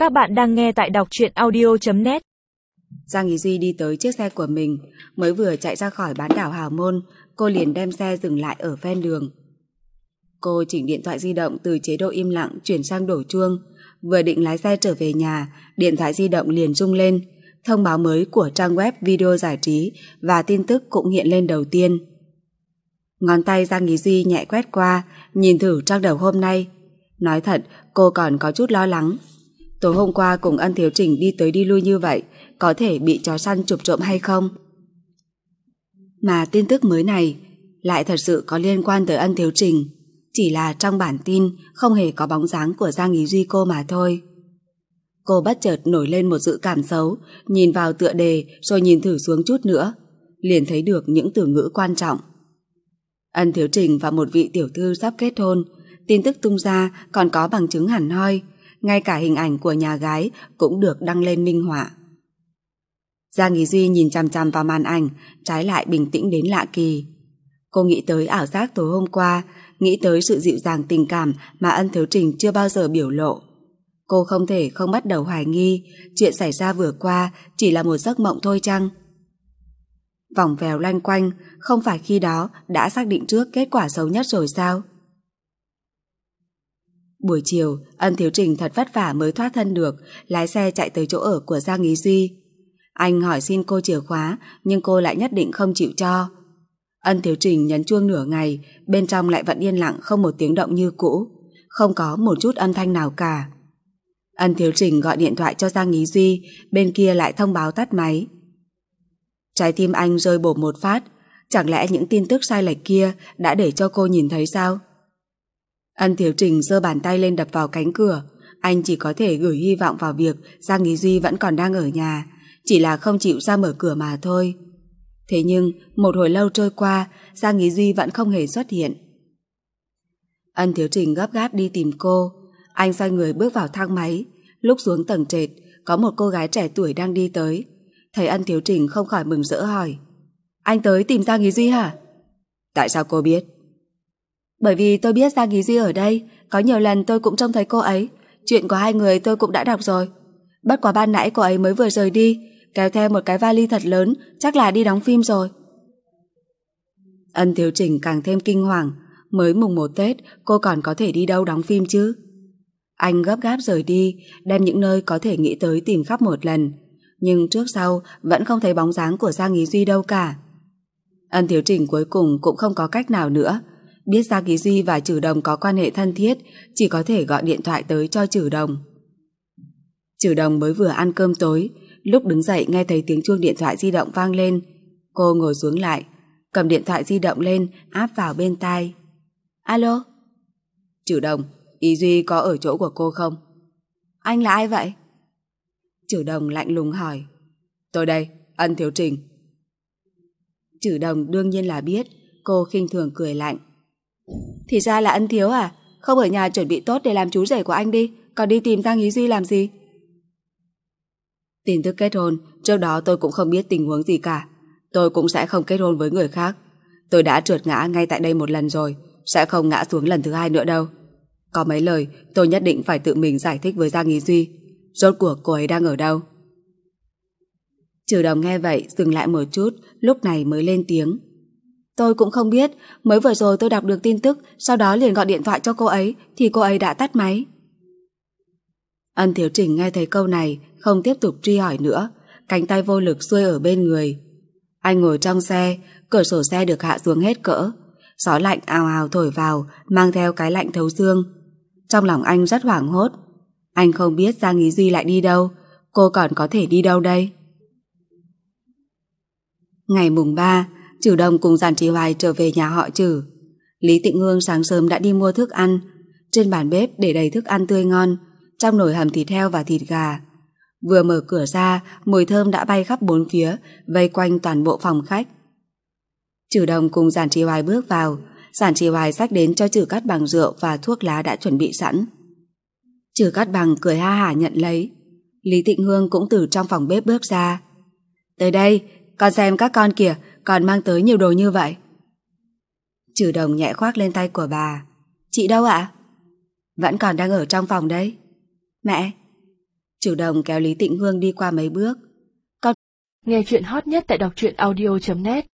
Các bạn đang nghe tại đọc truyện audio.net. Giang Ý Duy đi tới chiếc xe của mình, mới vừa chạy ra khỏi bán đảo Hào Môn, cô liền đem xe dừng lại ở ven đường. Cô chỉnh điện thoại di động từ chế độ im lặng chuyển sang đổ chuông, vừa định lái xe trở về nhà, điện thoại di động liền rung lên, thông báo mới của trang web video giải trí và tin tức cũng hiện lên đầu tiên. Ngón tay Giang Ý Duy nhẹ quét qua, nhìn thử trang đầu hôm nay. Nói thật, cô còn có chút lo lắng. Tối hôm qua cùng Ân Thiếu Trình đi tới đi lui như vậy, có thể bị chó săn chụp trộm hay không? Mà tin tức mới này lại thật sự có liên quan tới Ân Thiếu Trình, chỉ là trong bản tin không hề có bóng dáng của Giang Ý Duy cô mà thôi. Cô bất chợt nổi lên một dự cảm xấu, nhìn vào tựa đề rồi nhìn thử xuống chút nữa, liền thấy được những từ ngữ quan trọng. Ân Thiếu Trình và một vị tiểu thư sắp kết hôn, tin tức tung ra còn có bằng chứng hẳn hoi, ngay cả hình ảnh của nhà gái cũng được đăng lên minh họa. Giang Ý Duy nhìn chằm chằm vào màn ảnh, trái lại bình tĩnh đến lạ kỳ. Cô nghĩ tới ảo giác tối hôm qua, nghĩ tới sự dịu dàng tình cảm mà Ân Thiếu Trình chưa bao giờ biểu lộ. Cô không thể không bắt đầu hoài nghi chuyện xảy ra vừa qua chỉ là một giấc mộng thôi chăng? Vòng vèo loanh quanh, không phải khi đó đã xác định trước kết quả xấu nhất rồi sao? Buổi chiều, Ân Thiếu Trình thật vất vả mới thoát thân được, lái xe chạy tới chỗ ở của Giang Ý Duy. Anh hỏi xin cô chìa khóa, nhưng cô lại nhất định không chịu cho. Ân Thiếu Trình nhấn chuông nửa ngày, bên trong lại vẫn yên lặng không một tiếng động như cũ, không có một chút âm thanh nào cả. Ân Thiếu Trình gọi điện thoại cho Giang Ý Duy, bên kia lại thông báo tắt máy. Trái tim anh rơi bổ một phát, chẳng lẽ những tin tức sai lệch kia đã để cho cô nhìn thấy sao? Ân Thiếu Trình giơ bàn tay lên đập vào cánh cửa, anh chỉ có thể gửi hy vọng vào việc Giang Ý Duy vẫn còn đang ở nhà, chỉ là không chịu ra mở cửa mà thôi. Thế nhưng một hồi lâu trôi qua, Giang Ý Duy vẫn không hề xuất hiện. Ân Thiếu Trình gấp gáp đi tìm cô, anh xoay người bước vào thang máy, lúc xuống tầng trệt, có một cô gái trẻ tuổi đang đi tới. Thấy Ân Thiếu Trình không khỏi mừng rỡ hỏi: Anh tới tìm Giang Ý Duy hả? Tại sao cô biết? Bởi vì tôi biết Giang Ý Duy ở đây, có nhiều lần tôi cũng trông thấy cô ấy, chuyện của hai người tôi cũng đã đọc rồi. Bất quá ban nãy cô ấy mới vừa rời đi, kéo theo một cái vali thật lớn, chắc là đi đóng phim rồi. Ân Thiếu Trình càng thêm kinh hoàng, mới mùng 1 Tết cô còn có thể đi đâu đóng phim chứ? Anh gấp gáp rời đi, đem những nơi có thể nghĩ tới tìm khắp một lần, nhưng trước sau vẫn không thấy bóng dáng của Giang Ý Duy đâu cả. Ân Thiếu Trình cuối cùng cũng không có cách nào nữa, biết Giang Ý Duy và Trử Đồng có quan hệ thân thiết, chỉ có thể gọi điện thoại tới cho Trử Đồng. Trử Đồng mới vừa ăn cơm tối, lúc đứng dậy nghe thấy tiếng chuông điện thoại di động vang lên. Cô ngồi xuống lại, cầm điện thoại di động lên áp vào bên tai. Alo? Trử Đồng, Ý Duy có ở chỗ của cô không? Anh là ai vậy? Trử Đồng lạnh lùng hỏi. Tôi đây, Ân Thiếu Trình. Trử Đồng đương nhiên là biết, cô khinh thường cười lạnh. Thì ra là Ân Thiếu à? Không ở nhà chuẩn bị tốt để làm chú rể của anh đi, còn đi tìm Giang Ý Duy làm gì? Tin tức kết hôn, trước đó tôi cũng không biết tình huống gì cả. Tôi cũng sẽ không kết hôn với người khác. Tôi đã trượt ngã ngay tại đây một lần rồi, sẽ không ngã xuống lần thứ hai nữa đâu. Có mấy lời tôi nhất định phải tự mình giải thích với Giang Ý Duy. Rốt cuộc cô ấy đang ở đâu? Trử Đồng nghe vậy dừng lại một chút, lúc này mới lên tiếng. Tôi cũng không biết, mới vừa rồi tôi đọc được tin tức, sau đó liền gọi điện thoại cho cô ấy, thì cô ấy đã tắt máy. Ân Thiếu Trình nghe thấy câu này, không tiếp tục truy hỏi nữa, cánh tay vô lực xuôi ở bên người. Anh ngồi trong xe, cửa sổ xe được hạ xuống hết cỡ, gió lạnh ào ào thổi vào, mang theo cái lạnh thấu xương. Trong lòng anh rất hoảng hốt. Anh không biết Giang Ý Duy lại đi đâu, cô còn có thể đi đâu đây? Ngày mùng 3, Trử Đồng cùng Giản Trì Hoài trở về nhà họ Trử. Lý Tịnh Hương sáng sớm đã đi mua thức ăn. Trên bàn bếp để đầy thức ăn tươi ngon, trong nồi hầm thịt heo và thịt gà. Vừa mở cửa ra, mùi thơm đã bay khắp bốn phía, vây quanh toàn bộ phòng khách. Trử Đồng cùng Giản Trì Hoài bước vào, Giản Trì Hoài xách đến cho Trử Cát Bằng rượu và thuốc lá đã chuẩn bị sẵn. Trử Cát Bằng cười ha hả nhận lấy. Lý Tịnh Hương cũng từ trong phòng bếp bước ra. Tới đây, con xem các con kìa, còn mang tới nhiều đồ như vậy. Trử Đồng nhẹ khoác lên tay của bà. Chị đâu ạ? Vẫn còn đang ở trong phòng đấy. Mẹ. chủ động kéo Lý Tịnh Hương đi qua mấy bước. Nghe chuyện hot nhất tại đọc truyện audio.net